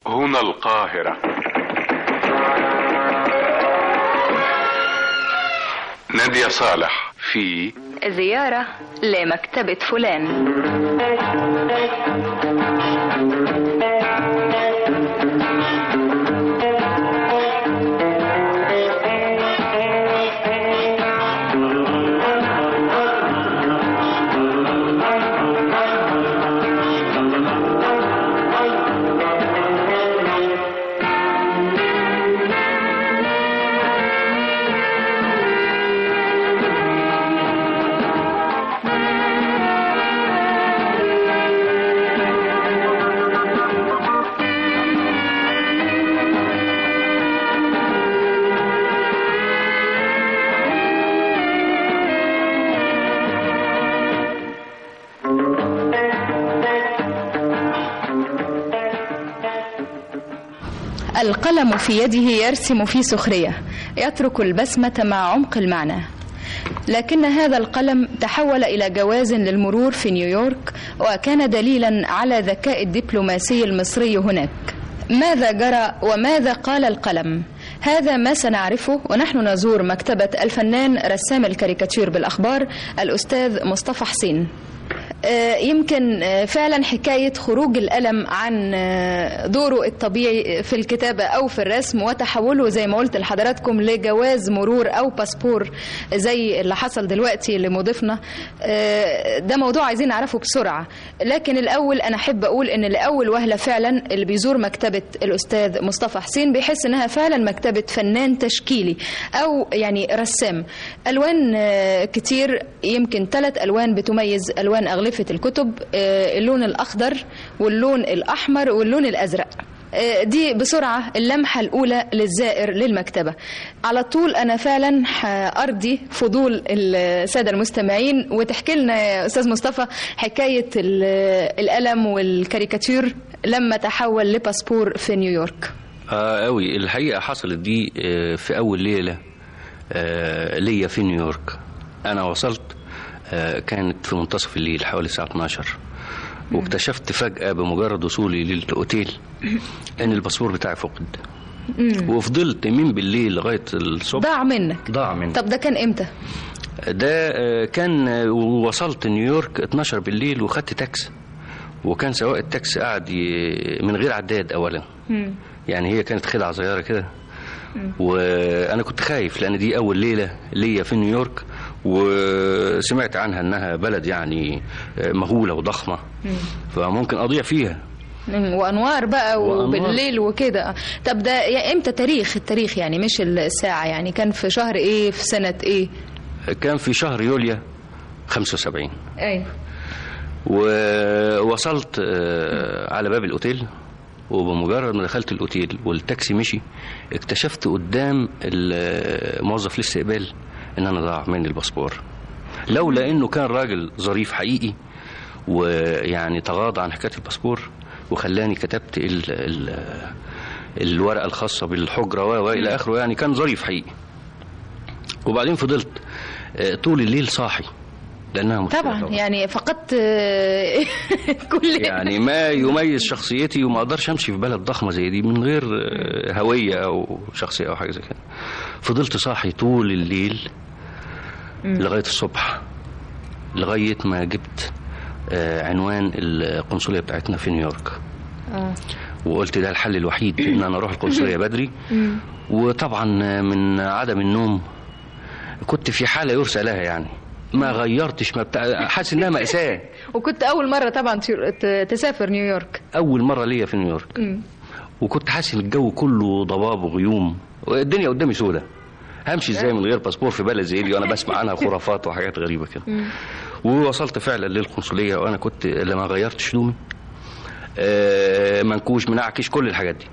هنا القاهرة. نادية صالح في زيارة لمكتبة فلان. القلم في يده يرسم في سخرية، يترك البسمة مع عمق المعنى. لكن هذا القلم تحول إلى جواز للمرور في نيويورك، وكان دليلا على ذكاء الدبلوماسي المصري هناك. ماذا جرى وماذا قال القلم؟ هذا ما سنعرفه ونحن نزور مكتبة الفنان رسام الكاريكاتير بالأخبار الأستاذ مصطفى حسين. يمكن فعلا حكاية خروج القلم عن دوره الطبيعي في الكتابة أو في الرسم وتحوله زي ما قلت لحضراتكم لجواز مرور أو باسبور زي اللي حصل دلوقتي لمضيفنا، ده موضوع عايزين نعرفه بسرعة. لكن الأول أنا أحب أقول إن لأول وهلة فعلا اللي بيزور مكتبة الأستاذ مصطفى حسين بيحس إنها فعلا مكتبة فنان تشكيلي أو يعني رسام. ألوان كتير، يمكن 3 ألوان بتميز ألوان أغلبية الكتب، اللون الأخضر واللون الأحمر واللون الأزرق. دي بسرعة اللمحة الأولى للزائر للمكتبة. على طول أنا فعلا أرضي فضول السادة المستمعين وتحكي لنا يا أستاذ مصطفى حكاية القلم والكاريكاتير لما تحول لباسبور في نيويورك. قوي الحقيقة حصلت دي في أول ليلة ليا في نيويورك. أنا وصلت كانت في منتصف الليل حوالي الساعة 12، واكتشفت فجأة بمجرد وصولي للأوتيل ان الباسبور بتاعي فقد. وفضلت من بالليل لغاية الصبح. ضاع منك؟ ضاع مني. طب ده كان امتى؟ ده كان وصلت نيويورك 12 بالليل وخدت تاكس، وكان سواق التاكس قاعد من غير عداد اولا. يعني هي كانت خدعة صغيرة كده، وانا كنت خايف لان دي اول ليلة ليا في نيويورك، وسمعت عنها انها بلد يعني مهولة وضخمة فممكن اضيع فيها، وانوار بقى وبالليل وكده. طب ده امتى التاريخ يعني مش الساعة، يعني كان في شهر ايه، في سنة ايه؟ كان في شهر يوليو 75. اي. ووصلت على باب الاوتيل، وبمجرد ما دخلت الاوتيل والتاكسي مشي اكتشفت قدام موظف الاستقبال ان انا ضاع مني الباسبور. لولا انه كان راجل ظريف حقيقي ويعني تغاضى عن حكايه الباسبور وخلاني كتبت الورقه الخاصه بالحجره والى اخره، يعني كان ظريف حقيقي. وبعدين فضلت طول الليل صاحي لانها مشكله طبعا. يعني فقدت كل يعني ما يميز شخصيتي، وما اقدرش امشي في بلد ضخمه زي دي من غير هويه او شخصيه او حاجه زي كده. فضلت صاحي طول الليل لغايه الصبح، لغايه ما جبت عنوان القنصليه بتاعتنا في نيويورك. وقلت ده الحل الوحيد ان انا اروح القنصليه بدري. وطبعا من عدم النوم كنت في حاله يرثى لها، يعني ما غيرتش، ما حاسس انها مأساة. وكنت اول مرة طبعا تسافر نيويورك، اول مرة ليا في نيويورك. وكنت حاسس ان الجو كله ضباب وغيوم والدنيا قدامي سودة، همشي ازاي من غير باسبور في بلد زي دي وانا بسمع عنها خرافات وحاجات غريبة كده. ووصلت فعلا للقنصلية وانا كنت لما غيرتش هدومي، منكوش منعكش كل الحاجات دي.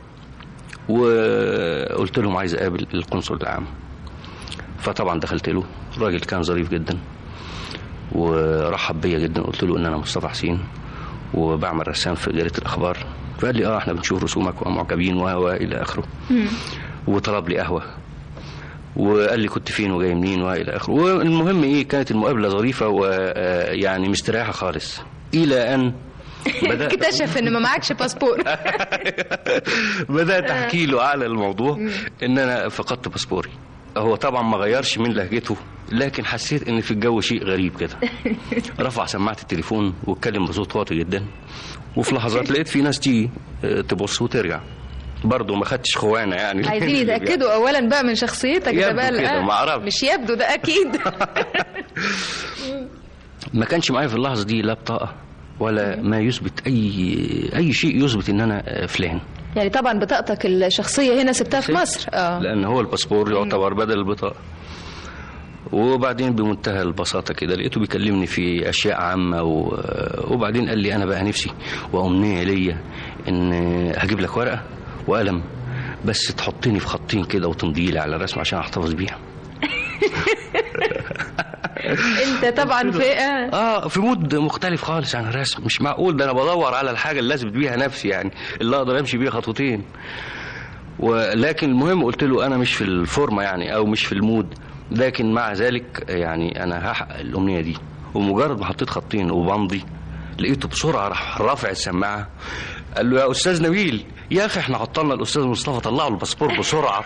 وقلت لهم عايز اقابل القنصل العام. فطبعا دخلت له، الراجل كان ظريف جدا ورحب بيا جدا. قلت له ان انا مصطفى حسين وبعمل رسام في جريدة الاخبار. فقال لي احنا بنشوف رسومك ومعجبين والى اخره. وطلب لي قهوه وقال لي كنت فين وجاي منين والى اخره. والمهم كانت المقابله ظريفه ويعني مستريحه خالص، الى ان اكتشف ان ما معكش باسبور. بدأت احكي له على الموضوع ان انا فقدت باسبوري. هو طبعا ما غيرش من لهجته، لكن حسيت ان في الجو شيء غريب كده. رفع سماعة التليفون واتكلم بصوت واطي جدا، وفي لحظات لقيت في ناس تيجي تبص وترجع. برضه ما خدتش خوانه يعني. عايزين يتاكدوا اولا بقى من شخصيتك ده بقى ما اعرفش، مش يبدو ده اكيد. ما كانش معايا في اللحظه دي لا بطاقه ولا ما يثبت اي شيء يثبت ان انا فلان. يعني طبعا بطاقتك الشخصيه هنا سبتها في مصر. لان هو الباسبور يعتبر بدل البطاقه. وبعدين بمنتهى البساطه كده لقيته بيكلمني في اشياء عامه وبعدين قال لي انا بقى نفسي وامنيه ليا ان هجيب لك ورقه وقلم بس تحطني في خطين كده وتمضي لي على الرسم عشان احتفظ بيها. انت طبعا في مود مختلف خالص عن الرسم. مش معقول، ده انا بدور على الحاجه اللي اثبت بيها نفسي، يعني اللي اقدر امشي بيها خطوتين. ولكن المهم قلت له انا مش في الفورمه يعني او مش في المود، لكن مع ذلك يعني انا هحقق الامنيه دي. ومجرد ما حطيت خطين وبمضي لقيته بسرعه راح رافع السماعه قال له يا استاذ نبيل يا اخي احنا عطلنا الاستاذ مصطفى، طلعوا الباسبور بسرعه.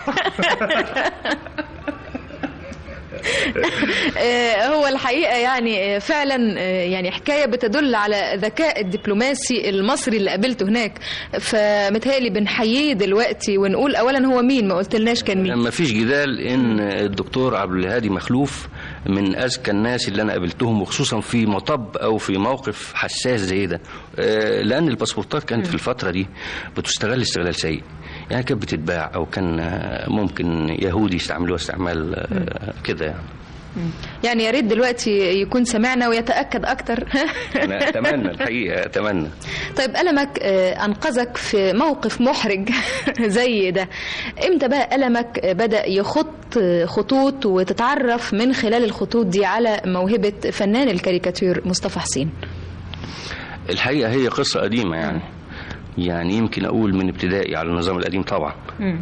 هو الحقيقة يعني فعلا يعني حكاية بتدل على ذكاء الدبلوماسي المصري اللي قابلته هناك. فمتهيألي بنحييه دلوقتي ونقول أولا هو مين، ما قلتلناش كان مين. ما فيش جدال إن الدكتور عبد الهادي مخلوف من أذكى الناس اللي أنا قابلتهم، وخصوصا في مطب أو في موقف حساس زي ده، لأن الباسبورتات كانت في الفترة دي بتستغل استغلال سيء. يعني كانت بتتباع أو كان ممكن يهودي يستعملوها استعمال كده يعني. يعني يا ريت دلوقتي يكون سمعنا ويتأكد أكتر. أنا أتمنى الحقيقة أتمنى. طيب ألمك أنقذك في موقف محرج زي ده، إمتى بقى ألمك بدأ يخط خطوط وتتعرف من خلال الخطوط دي على موهبة فنان الكاريكاتير مصطفى حسين؟ الحقيقة هي قصة قديمة يعني يمكن أقول من ابتدائي على النظام القديم طبعا.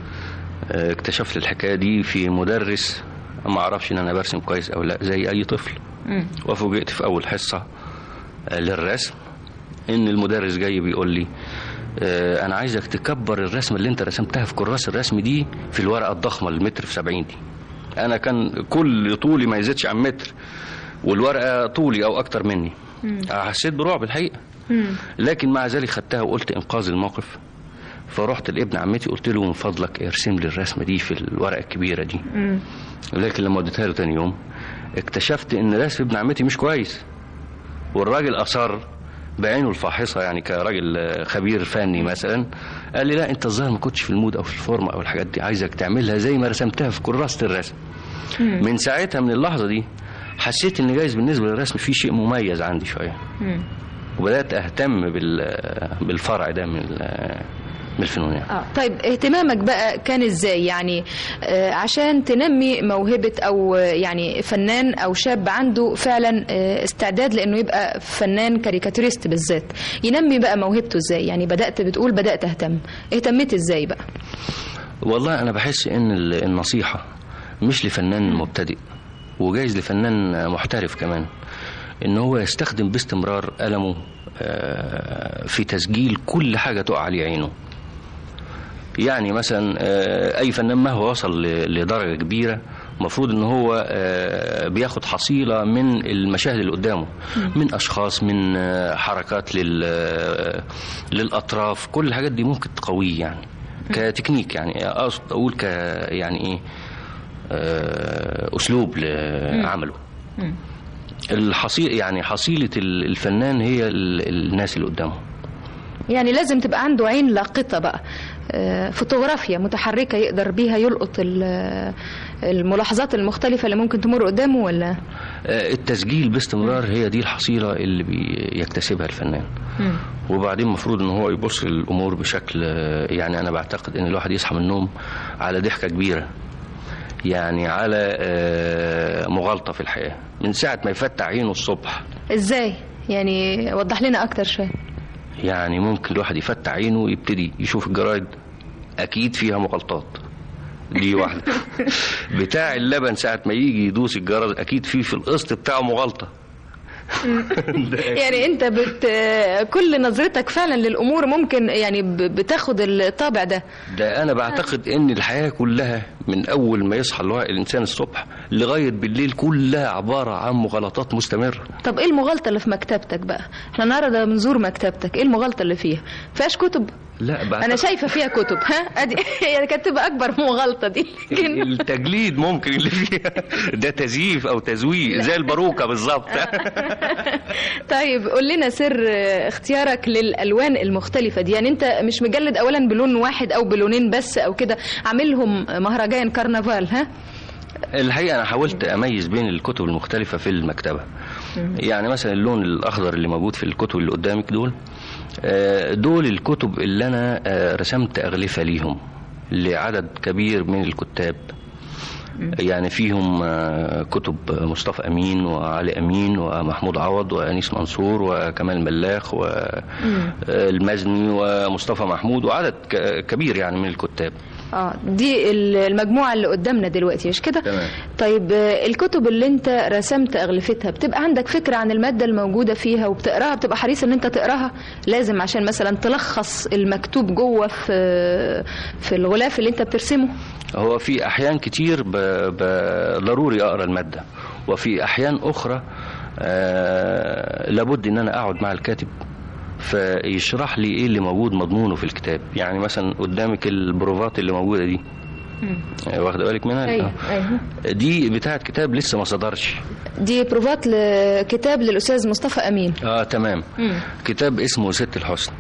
اكتشفت الحكاية دي في مدرس ما أعرفش إن أنا برسم كويس أو لا زي أي طفل. وفوجئت في أول حصة للرسم إن المدرس جاي بيقول لي أنا عايزك تكبر الرسمة اللي أنت رسمتها في كراس الرسم دي في الورقة الضخمة المتر في 70 دي. أنا كان كل طولي ما يزيدش عن متر والورقة طولي أو أكتر مني. حسيت برعب الحقيقة، لكن مع ذلك خدتها وقلت إنقاذ الموقف. فرحت لابن عمتي قلت له من فضلك ارسم لي الرسمة دي في الورقة الكبيرة دي. لكن لما اديتها له تاني يوم اكتشفت ان رسم ابن عمتي مش كويس، والراجل أصر بعينه الفاحصة يعني كراجل خبير فني مثلا، قال لي لا انت الظاهر ما كنتش في المود او في الفورمة او الحاجات دي، عايزك تعملها زي ما رسمتها في كراسة الرسم. من ساعتها من اللحظة دي حسيت ان جايز بالنسبة للرسم في شيء مميز عندي شوية، وبدأت اهتم بالفرع ده من الفنون يعني. طيب اهتمامك بقى كان ازاي يعني عشان تنمي موهبة او يعني فنان او شاب عنده فعلا استعداد لانه يبقى فنان كاريكاتوريست بالذات، ينمي بقى موهبته ازاي؟ يعني بدأت اهتميت ازاي بقى؟ والله انا بحس ان النصيحة مش لفنان مبتدئ وجايز لفنان محترف كمان، ان هو يستخدم باستمرار قلمه في تسجيل كل حاجة تقع عليه عينه. يعني مثلا اي فنان مهما وصل لدرجة كبيرة مفروض ان هو بياخد حصيلة من المشاهد اللي قدامه، من اشخاص، من حركات للاطراف، كل الحاجات دي ممكن تقويه يعني كتكنيك، يعني اقصد اقول يعني ايه اسلوب لعمله. يعني حصيلة الفنان هي الناس اللي قدامه. يعني لازم تبقى عنده عين لاقطة بقى، فوتوغرافيا متحركة يقدر بيها يلقط الملاحظات المختلفة اللي ممكن تمر قدامه، ولا التسجيل باستمرار هي دي الحصيلة اللي بيكتسبها الفنان. وبعدين مفروض ان هو يبص للأمور بشكل، يعني انا بعتقد ان الواحد يصحى من النوم على ضحكة كبيرة، يعني على مغالطة في الحياة من ساعة ما يفتح عينه الصبح. ازاي يعني؟ وضح لنا اكتر شوية. يعني ممكن الواحد يفتح عينه ويبتدي يشوف الجرايد اكيد فيها مغالطات، دي واحدة. بتاع اللبن ساعة ما يجي يدوس الجرس اكيد في القسط بتاعه مغالطة. يعني انت كل نظرتك فعلا للامور ممكن يعني بتاخد الطابع ده. ده انا بعتقد ان الحياه كلها من اول ما يصحى الانسان الصبح لغايه بالليل كلها عباره عن مغالطات مستمره. طب ايه المغالطه اللي في مكتبتك بقى؟ احنا النهارده بنزور مكتبتك، ايه المغالطه اللي فيها؟ فيهاش كتب؟ لا انا شايفه فيها كتب. ها ادي هي كانت تبقى اكبر مغالطه دي. التجليد ممكن اللي فيها ده تزييف او تزويق زي الباروكه بالظبط. طيب قول لنا سر اختيارك للالوان المختلفه دي، يعني انت مش مجلد اولا بلون واحد او بلونين بس او كده، عاملهم مهرجان كرنفال. ها الحقيقه انا حاولت اميز بين الكتب المختلفه في المكتبه. يعني مثلا اللون الاخضر اللي موجود في الكتب اللي قدامك دول الكتب اللي انا رسمت اغلفه ليهم لعدد كبير من الكتاب. يعني فيهم كتب مصطفى أمين وعلي أمين ومحمود عوض وأنيس منصور وكمال ملاخ والمزني ومصطفى محمود وعدد كبير يعني من الكتاب. دي المجموعة اللي قدامنا دلوقتي مش كده؟ تمام. طيب الكتب اللي انت رسمت أغلفتها بتبقى عندك فكرة عن المادة الموجودة فيها وبتقراها، بتبقى حريص ان انت تقراها لازم عشان مثلا تلخص المكتوب جوه في الغلاف اللي انت بترسمه؟ هو في أحيان كتير ضروري أقرأ المادة، وفي أحيان أخرى لابد ان انا اقعد مع الكاتب فيشرح لي ايه اللي موجود مضمونه في الكتاب. يعني مثلا قدامك البروفات اللي موجوده دي واخده بالك منها؟ أيوة. دي بتاعت كتاب لسه ما صدرش. دي بروفات لكتاب للاستاذ مصطفى امين. تمام. كتاب اسمه ست الحسن.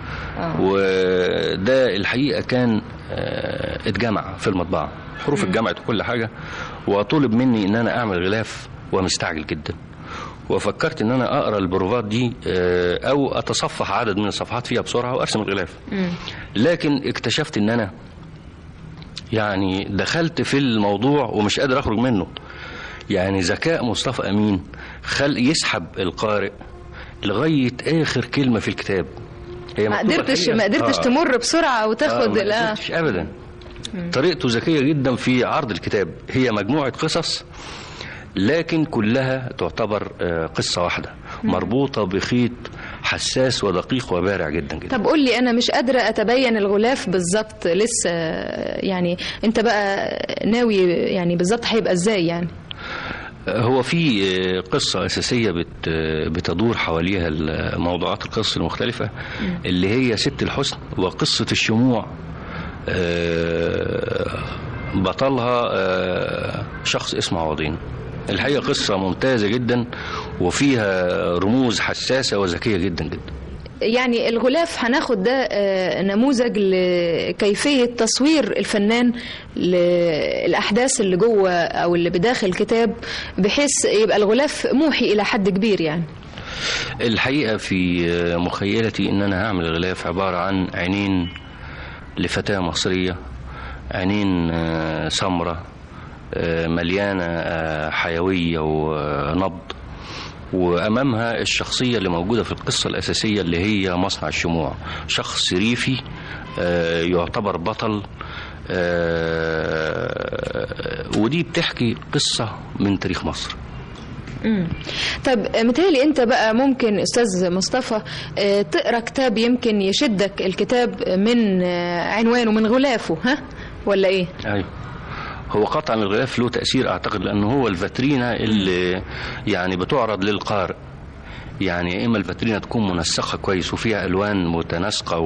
وده الحقيقه كان اتجمع في المطبعه، حروف اتجمعت وكل حاجه، وطلب مني ان انا اعمل غلاف ومستعجل جدا، وفكرت ان انا اقرا البروفات دي او اتصفح عدد من الصفحات فيها بسرعه وارسم الغلاف. لكن اكتشفت ان انا يعني دخلت في الموضوع ومش قادر اخرج منه. يعني ذكاء مصطفى امين يسحب القارئ لغايه اخر كلمه في الكتاب. هي ما قدرتش تمر بسرعه وتاخد. لا ما قدرتش ابدا. طريقته ذكيه جدا في عرض الكتاب. هي مجموعه قصص لكن كلها تعتبر قصة واحدة مربوطة بخيط حساس ودقيق وبارع جدا جدا. طب قول لي، أنا مش قادرة أتبين الغلاف بالظبط لسه، يعني أنت بقى ناوي يعني بالظبط هيبقى إزاي يعني؟ هو في قصة أساسية بتدور حواليها موضوعات القصة المختلفة اللي هي ست الحسن وقصة الشموع. بطلها شخص اسمه عوضين. الحقيقة قصة ممتازة جدا وفيها رموز حساسة وذكية جدا جدا. يعني الغلاف هناخد ده نموذج لكيفية تصوير الفنان للأحداث اللي جوه أو اللي بداخل الكتاب بحيث يبقى الغلاف موحي إلى حد كبير. يعني الحقيقة في مخيلتي إن أنا هعمل غلاف عبارة عن عينين لفتاة مصرية، عينين سمرة مليانة حيوية ونبض، وأمامها الشخصية اللي موجودة في القصة الأساسية اللي هي مصنع الشموع، شخص ريفي يعتبر بطل. ودي بتحكي قصة من تاريخ مصر. طب متهيألي انت بقى ممكن استاذ مصطفى تقرا كتاب يمكن يشدك الكتاب من عنوانه من غلافه، ها ولا ايه؟ ايوه، هو قطعا الغلاف له تأثير أعتقد لأنه هو الفاترينا اللي يعني بتعرض للقارئ. يعني إما الفاترينا تكون منسقة كويس وفيها ألوان متناسقة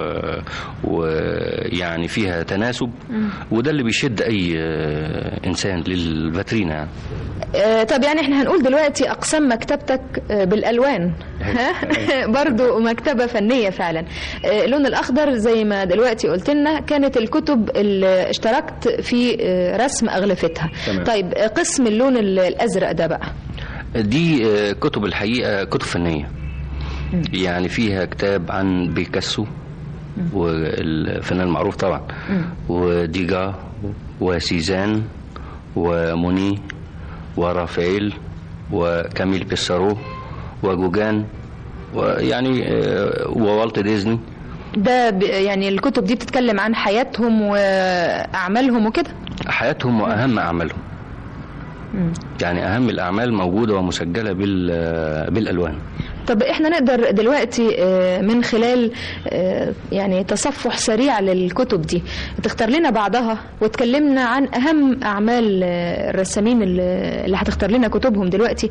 ويعني فيها تناسب، وده اللي بيشد أي إنسان للفاترينا يعني. طب يعني احنا هنقول دلوقتي أقسام مكتبتك بالألوان. برضو مكتبة فنية فعلا. اللون الأخضر زي ما دلوقتي قلت لنا كانت الكتب اللي اشتركت في رسم أغلفتها. تمام. طيب قسم اللون الأزرق ده بقى، دي كتب الحقيقة كتب فنية. يعني فيها كتاب عن بيكاسو والفنان المعروف طبعا، وديجا وسيزان وموني ورافائيل وكاميل بيسارو وجوجان ويعني ووالت ديزني. ده يعني الكتب دي بتتكلم عن حياتهم وأعمالهم وكده؟ حياتهم وأهم أعمالهم. يعني أهم الأعمال موجودة ومسجلة بالألوان. طب احنا نقدر دلوقتي من خلال يعني تصفح سريع للكتب دي تختار لنا بعضها وتكلمنا عن أهم أعمال الرسامين اللي هتختار لنا كتبهم دلوقتي.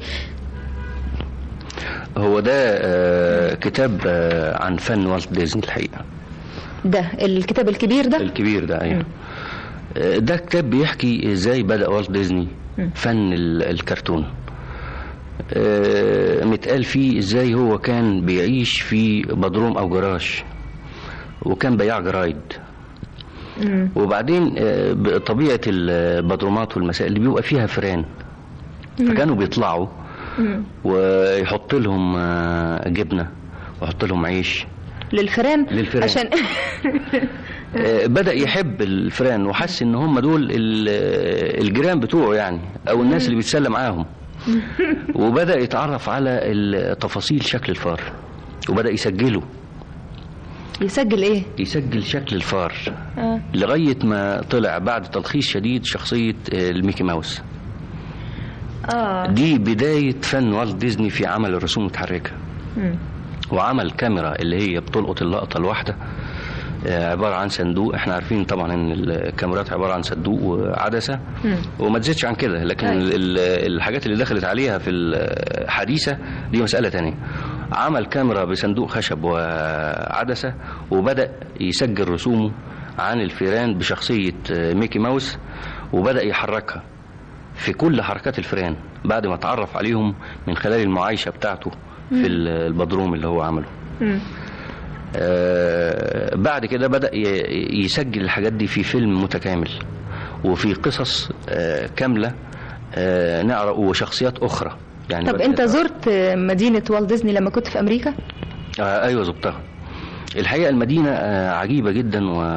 هو ده كتاب عن فن والت ديزني الحقيقة. ده الكتاب الكبير ده؟ الكبير ده أيوه. ده كتاب بيحكي ازاي بدأ والت ديزني فن الكرتون. متقال فيه ازاي هو كان بيعيش في بدروم او جراج وكان بياع جرايد. وبعدين بطبيعة البدرومات والمسائل اللي بيبقى فيها فران فكانوا بيطلعوا ويحط لهم جبنة ويحط لهم عيش للفران عشان بدأ يحب الفران وحس ان هم دول الجيران بتوعه يعني او الناس اللي بيتسلى معاهم. وبدأ يتعرف على تفاصيل شكل الفار وبدأ يسجله. يسجل ايه؟ يسجل شكل الفار لغاية ما طلع بعد تلخيص شديد شخصية الميكي ماوس. دي بداية فن والت ديزني في عمل الرسوم المتحركة. وعمل كاميرا اللي هي بتلقط اللقطة الواحدة عبارة عن صندوق. احنا عارفين طبعا ان الكاميرات عبارة عن صندوق وعدسة وما تزيدش عن كده، لكن الحاجات اللي دخلت عليها في الحديثة دي مسألة تانية. عمل كاميرا بصندوق خشب وعدسة وبدأ يسجل رسومه عن الفيران بشخصية ميكي ماوس وبدأ يحركها في كل حركات الفيران بعد ما اتعرف عليهم من خلال المعايشة بتاعته في البدروم اللي هو عمله. بعد كده بدأ يسجل الحاجات دي في فيلم متكامل وفي قصص كاملة نعرف وشخصيات أخرى يعني. طب أنت زرت مدينة والت ديزني لما كنت في أمريكا؟ أيوة زرتها. الحقيقة المدينة عجيبة جدا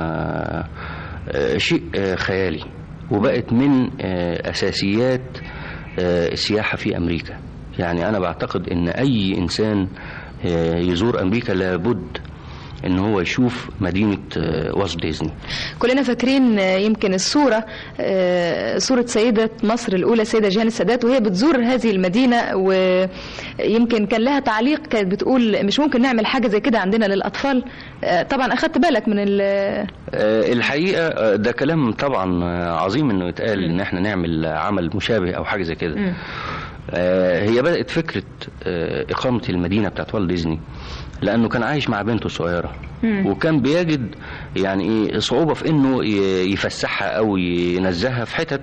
وشيء خيالي وبقت من أساسيات السياحة في أمريكا. يعني أنا بعتقد أن أي إنسان يزور أمريكا لابد ان هو يشوف مدينة والت ديزني. كلنا فاكرين يمكن الصورة صورة سيدة مصر الأولى سيدة جيهان السادات وهي بتزور هذه المدينة، ويمكن كان لها تعليق كانت بتقول مش ممكن نعمل حاجة زي كده عندنا للأطفال. طبعا أخدت بالك من الحقيقة ده كلام طبعا عظيم انه يتقال ان احنا نعمل عمل مشابه او حاجة زي كده. هي بدأت فكرة إقامة المدينة بتاعت والت ديزني لأنه كان عايش مع بنته الصغيرة وكان بيجد يعني صعوبة في إنه يفسحها أو ينزهها في حتت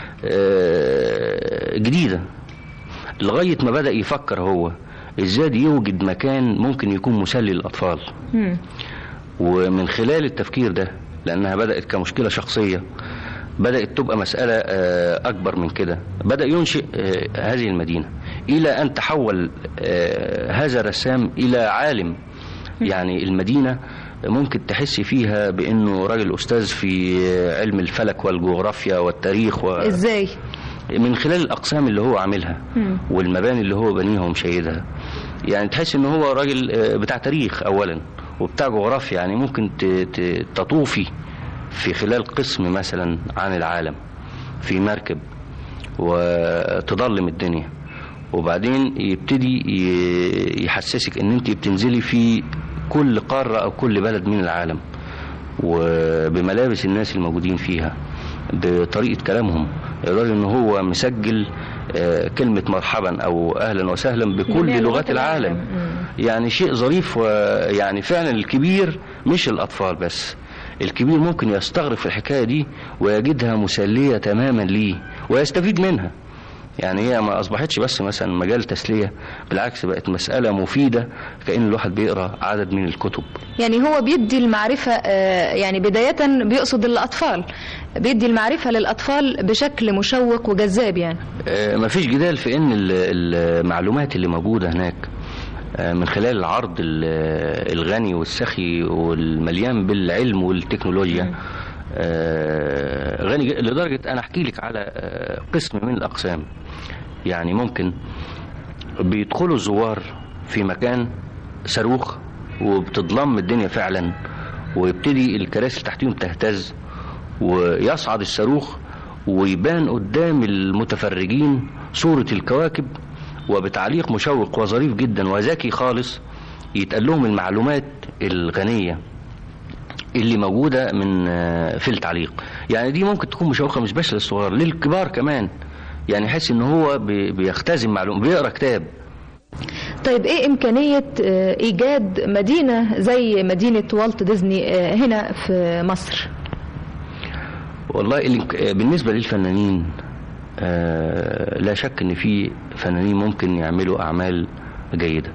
جديدة لغاية ما بدأ يفكر هو إزاي يوجد مكان ممكن يكون مسلي للأطفال. ومن خلال التفكير ده لأنها بدأت كمشكلة شخصية بدأت تبقى مسألة أكبر من كده. بدأ ينشئ هذه المدينة إلى أن تحول هذا الرسام إلى عالم. يعني المدينة ممكن تحس فيها بأنه راجل أستاذ في علم الفلك والجغرافيا والتاريخ إزاي؟ من خلال الأقسام اللي هو عاملها والمباني اللي هو بنيها ومشيدها. يعني تحس أنه هو راجل بتاع تاريخ أولا وبتاع جغرافيا. يعني ممكن تطوفي في خلال قسم مثلا عن العالم في مركب وتضلم الدنيا وبعدين يبتدي يحسسك ان انت بتنزلي في كل قارة او كل بلد من العالم وبملابس الناس الموجودين فيها بطريقة كلامهم. يقدر ان هو مسجل كلمة مرحبا او اهلا وسهلا بكل لغات العالم. يعني شيء ظريف. ويعني فعلا الكبير مش الاطفال بس، الكبير ممكن يستغرق في الحكاية دي ويجدها مسلية تماما ليه ويستفيد منها. يعني هي ما أصبحتش بس مثلا مجال تسلية، بالعكس بقت مسألة مفيدة كأن الواحد بيقرأ عدد من الكتب. يعني هو بيدي المعرفة يعني بداية بيقصد الأطفال، بيدي المعرفة للأطفال بشكل مشوق وجذاب. يعني ما فيش جدال في أن المعلومات اللي موجودة هناك من خلال العرض الغني والسخي والمليان بالعلم والتكنولوجيا غني لدرجة أنا أحكي لك على قسم من الأقسام. يعني ممكن بيدخلوا الزوار في مكان صاروخ وبتضلم الدنيا فعلا ويبتدي الكراسي تحتهم تهتز ويصعد الصاروخ ويبان قدام المتفرجين صورة الكواكب، وبتعليق مشوق وظريف جدا وذكي خالص يتقال لهم المعلومات الغنية اللي موجودة من في التعليق. يعني دي ممكن تكون مشوقة مش بس للصغار، للكبار كمان، يعني يحس ان هو بيختزن معلومة، بيقرأ كتاب. طيب ايه امكانية ايجاد مدينة زي مدينة والت ديزني هنا في مصر؟ والله بالنسبة للفنانين لا شك ان في فنانين ممكن يعملوا اعمال جيدة،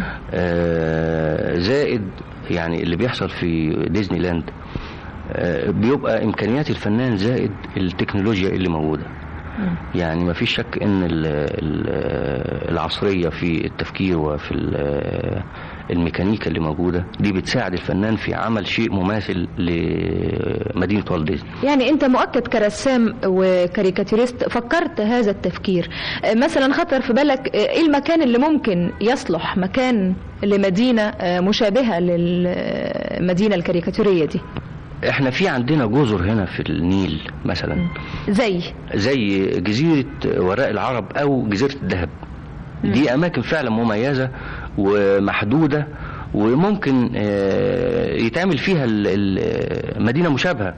زائد يعني اللي بيحصل في ديزني لاند بيبقى امكانيات الفنان زائد التكنولوجيا اللي موجودة. يعني ما فيش شك ان العصرية في التفكير وفي الميكانيكا اللي موجودة دي بتساعد الفنان في عمل شيء مماثل لمدينة والت ديزني. يعني انت مؤكد كرسام وكاريكاتيريست فكرت هذا التفكير، مثلا خطر في بالك ايه المكان اللي ممكن يصلح مكان لمدينة مشابهة للمدينة الكاريكاتورية دي؟ احنا في عندنا جزر هنا في النيل مثلا، زي جزيرة وراء العرب او جزيرة الذهب. دي اماكن فعلا مميزة ومحدودة، وممكن يتعمل فيها المدينة مشابهة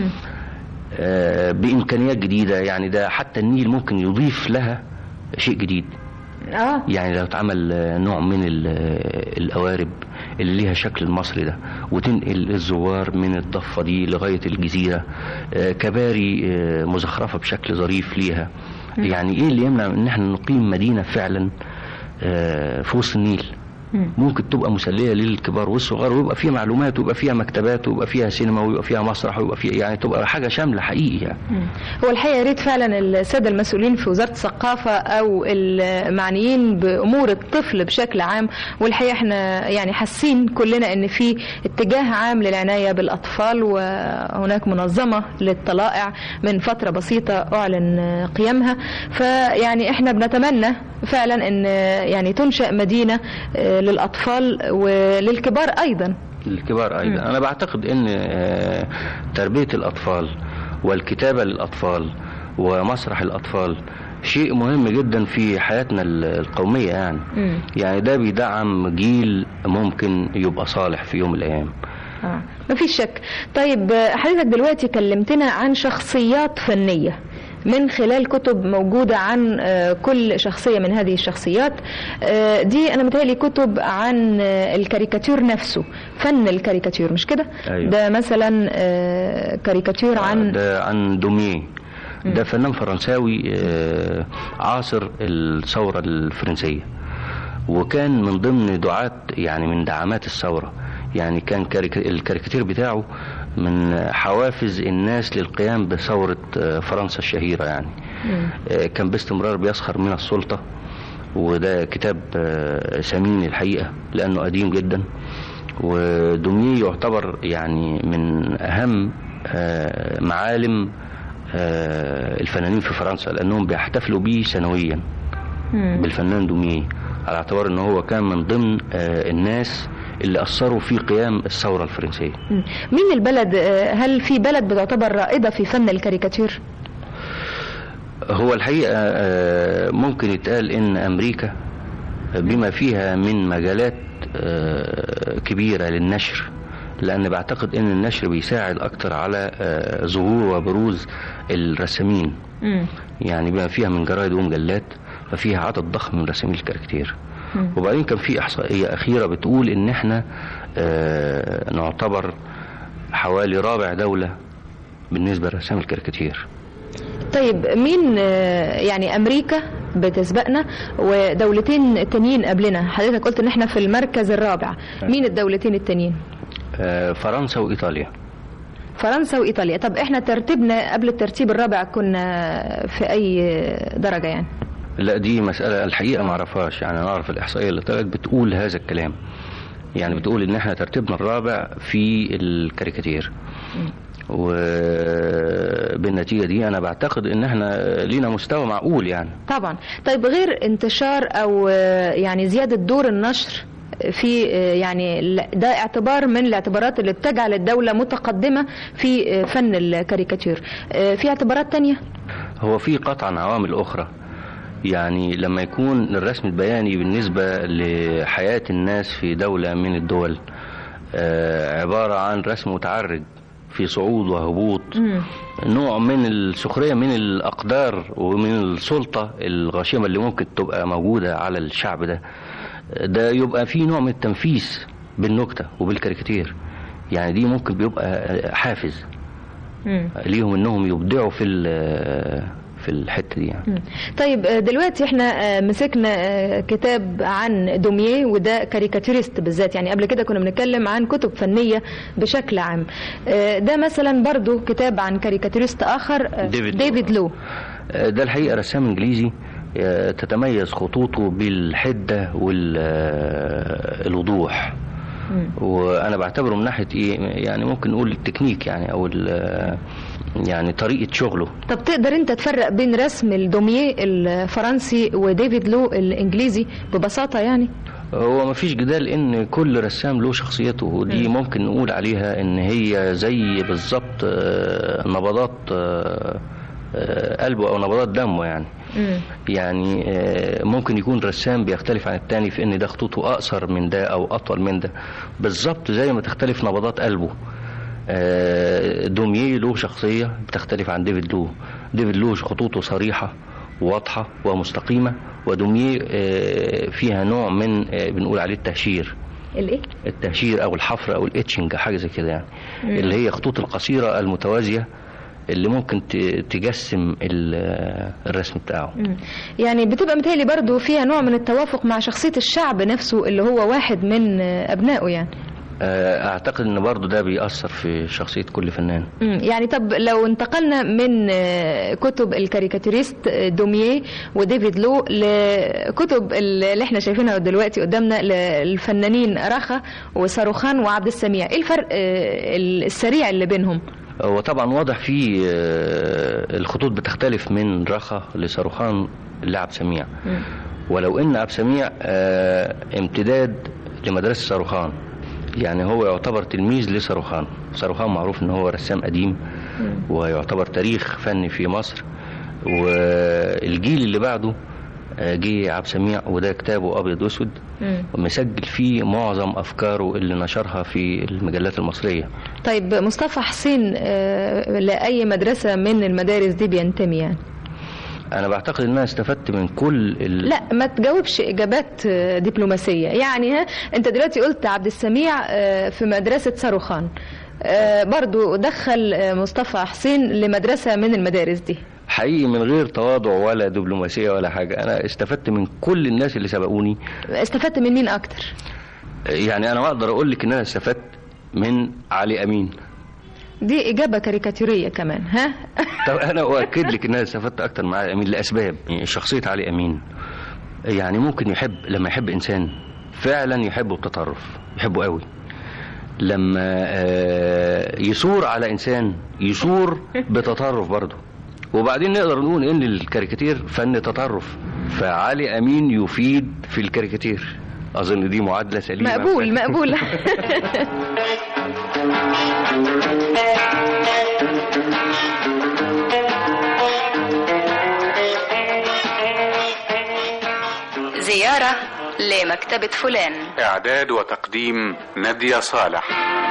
بامكانيات جديدة. يعني ده حتى النيل ممكن يضيف لها شيء جديد. يعني لو اتعمل نوع من القوارب اللي ليها شكل المصري ده، وتنقل الزوار من الضفة دي لغاية الجزيرة، كباري مزخرفة بشكل ظريف ليها. يعني ايه اللي يمنع ان احنا نقيم مدينة فعلا في وسط النيل؟ ممكن تبقى مسلية للكبار والصغار، ويبقى فيها معلومات، ويبقى فيها مكتبات، ويبقى فيها سينما، ويبقى فيها مسرح، ويبقى فيها يعني تبقى حاجة شاملة حقيقي. يعني هو الحقيقة يا ريت فعلا السادة المسؤولين في وزارة الثقافة أو المعنيين بأمور الطفل بشكل عام، والحقيقة احنا يعني حاسين كلنا ان في اتجاه عام للعناية بالأطفال، وهناك منظمة للطلائع من فترة بسيطة أعلن قيامها. فيعني احنا بنتمنى فعلا ان يعني تنشأ مدينة للأطفال وللكبار أيضا. أنا بعتقد أن تربية الأطفال والكتابة للأطفال ومسرح الأطفال شيء مهم جدا في حياتنا القومية. يعني ده بيدعم جيل ممكن يبقى صالح في يوم من الأيام. مفيش شك. طيب حضرتك دلوقتي كلمتنا عن شخصيات فنية من خلال كتب موجودة عن كل شخصية من هذه الشخصيات دي. أنا متهيألي كتب عن الكاريكاتير نفسه، فن الكاريكاتير، مش كده؟ أيوة. ده مثلا كاريكاتير عن دومييه. ده فنان فرنساوي عاصر الثورة الفرنسية، وكان من ضمن دعاة يعني من دعامات الثورة. يعني كان الكاريكاتير بتاعه من حوافز الناس للقيام بثورة فرنسا الشهيرة. يعني كان باستمرار بيسخر من السلطة، وده كتاب ثمين الحقيقة لأنه قديم جدا. ودومييه يعتبر يعني من أهم معالم الفنانين في فرنسا، لأنهم بيحتفلوا به سنويا بالفنان دومييه، على اعتبار أنه هو كان من ضمن الناس اللي أثروا في قيام الثورة الفرنسية. مين البلد؟ هل في بلد بتعتبر رائدة في فن الكاريكاتير؟ هو الحقيقة ممكن يتقال إن أمريكا بما فيها من مجالات كبيرة للنشر، لأن بعتقد إن النشر بيساعد أكتر على ظهور وبروز الرسامين. يعني بما فيها من جرائد ومجلات، ففيها عدد ضخم من رسامين الكاريكاتير. وبعدين كان في إحصائية أخيرة بتقول إن إحنا نعتبر حوالي رابع دولة بالنسبة لرسام الكاريكاتير. طيب مين يعني أمريكا بتسبقنا ودولتين التانيين قبلنا؟ حضرتك قلت إن إحنا في المركز الرابع. مين الدولتين التانيين؟ فرنسا وإيطاليا. فرنسا وإيطاليا. طب إحنا ترتيبنا قبل الترتيب الرابع كنا في أي درجة يعني؟ لا دي مسألة الحقيقة ما اعرفهاش. يعني انا اعرف الاحصائية اللي طلعت بتقول هذا الكلام، يعني بتقول ان احنا ترتيبنا الرابع في الكاريكاتير، وبالنتيجة دي انا بعتقد ان احنا لينا مستوى معقول يعني. طبعا. طيب غير انتشار او يعني زيادة دور النشر في يعني ده اعتبار من الاعتبارات اللي بتجعل الدولة متقدمة في فن الكاريكاتير. في اعتبارات تانية؟ هو في قطعا عوامل أخرى. يعني لما يكون الرسم البياني بالنسبة لحياة الناس في دولة من الدول عبارة عن رسم متعرج في صعود وهبوط، نوع من السخرية من الأقدار ومن السلطة الغاشمة اللي ممكن تبقى موجودة على الشعب ده يبقى فيه نوع من التنفيس بالنكتة وبالكاريكاتير. يعني دي ممكن بيبقى حافز ليهم انهم يبدعوا في الحته دي يعني. طيب دلوقتي احنا مسكنا كتاب عن دومييه، وده كاريكاتيريست بالذات. يعني قبل كده كنا بنتكلم عن كتب فنيه بشكل عام. ده مثلا برضو كتاب عن كاريكاتيريست اخر، ديفيد لو. ده الحقيقه رسام انجليزي تتميز خطوطه بالحده والوضوح، وانا بعتبره من ناحيه ايه يعني ممكن نقول التكنيك يعني او يعني طريقه شغله. طب تقدر انت تفرق بين رسم الدومييه الفرنسي وديفيد لو الانجليزي ببساطه؟ يعني هو ما فيش جدال ان كل رسام له شخصيته، ودي ممكن نقول عليها ان هي زي بالظبط نبضات قلبه او نبضات دمه يعني. يعني ممكن يكون رسام بيختلف عن التاني في ان ده خطوطه اقصر من ده او اطول من ده، بالظبط زي ما تختلف نبضات قلبه. دومييه له شخصية بتختلف عن ديفيد لو. ديفيد لو خطوطه صريحة واضحة ومستقيمة، ودومييه فيها نوع من بنقول عليه التهشير. الايه؟ التهشير او الحفر او الاتشنج، حاجة زي كده يعني. اللي هي خطوط القصيرة المتوازية اللي ممكن تجسم الرسم بتاعه. يعني بتبقى متهيألي برضو فيها نوع من التوافق مع شخصية الشعب نفسه اللي هو واحد من أبنائه يعني. اعتقد ان برضو ده بيأثر في شخصية كل فنان. يعني طب لو انتقلنا من كتب الكاريكاتيريست دومييه وديفيد لو لكتب اللي احنا شايفينها دلوقتي قدامنا للفنانين رخا وصاروخان وعبد السميع، ايه الفرق السريع اللي بينهم؟ هو طبعا واضح فيه الخطوط بتختلف من رخا لصاروخان لعبد سميع، ولو ان عبد سميع امتداد لمدرسة صاروخان. يعني هو يعتبر تلميذ لصاروخان. صاروخان معروف ان هو رسام قديم ويعتبر تاريخ فني في مصر، والجيل اللي بعده جه عبد سميع، وده كتابه ابيض واسود ومسجل فيه معظم افكاره اللي نشرها في المجلات المصريه. طيب مصطفى حسين لاي مدرسه من المدارس دي بينتمي يعني؟ انا بعتقد ان انا استفدت من كل لا ما تجاوبش اجابات دبلوماسيه. يعني انت دلوقتي قلت عبد السميع في مدرسه صاروخان، برضو دخل مصطفى حسين لمدرسه من المدارس دي. حقيقي من غير تواضع ولا دبلوماسيه ولا حاجه، انا استفدت من كل الناس اللي سبقوني. استفدت من مين اكتر؟ يعني انا ما اقدر اقول لك ان انا استفدت من علي امين. دي إجابة كاريكاتيرية كمان، ها؟ طب أنا أؤكد لك إن أنا استفدت أكتر مع علي أمين لأسباب. يعني شخصية علي أمين يعني ممكن يحب، لما يحب إنسان فعلا يحبه بتطرف، يحبه قوي. لما يثور على إنسان يثور بتطرف برضه. وبعدين نقدر نقول إن الكاريكاتير فن تطرف، فعلي أمين يفيد في الكاريكاتير. أظن دي معادلة سليمة. مقبول مقبول. زيارة لمكتبة فلان. إعداد وتقديم نادية صالح.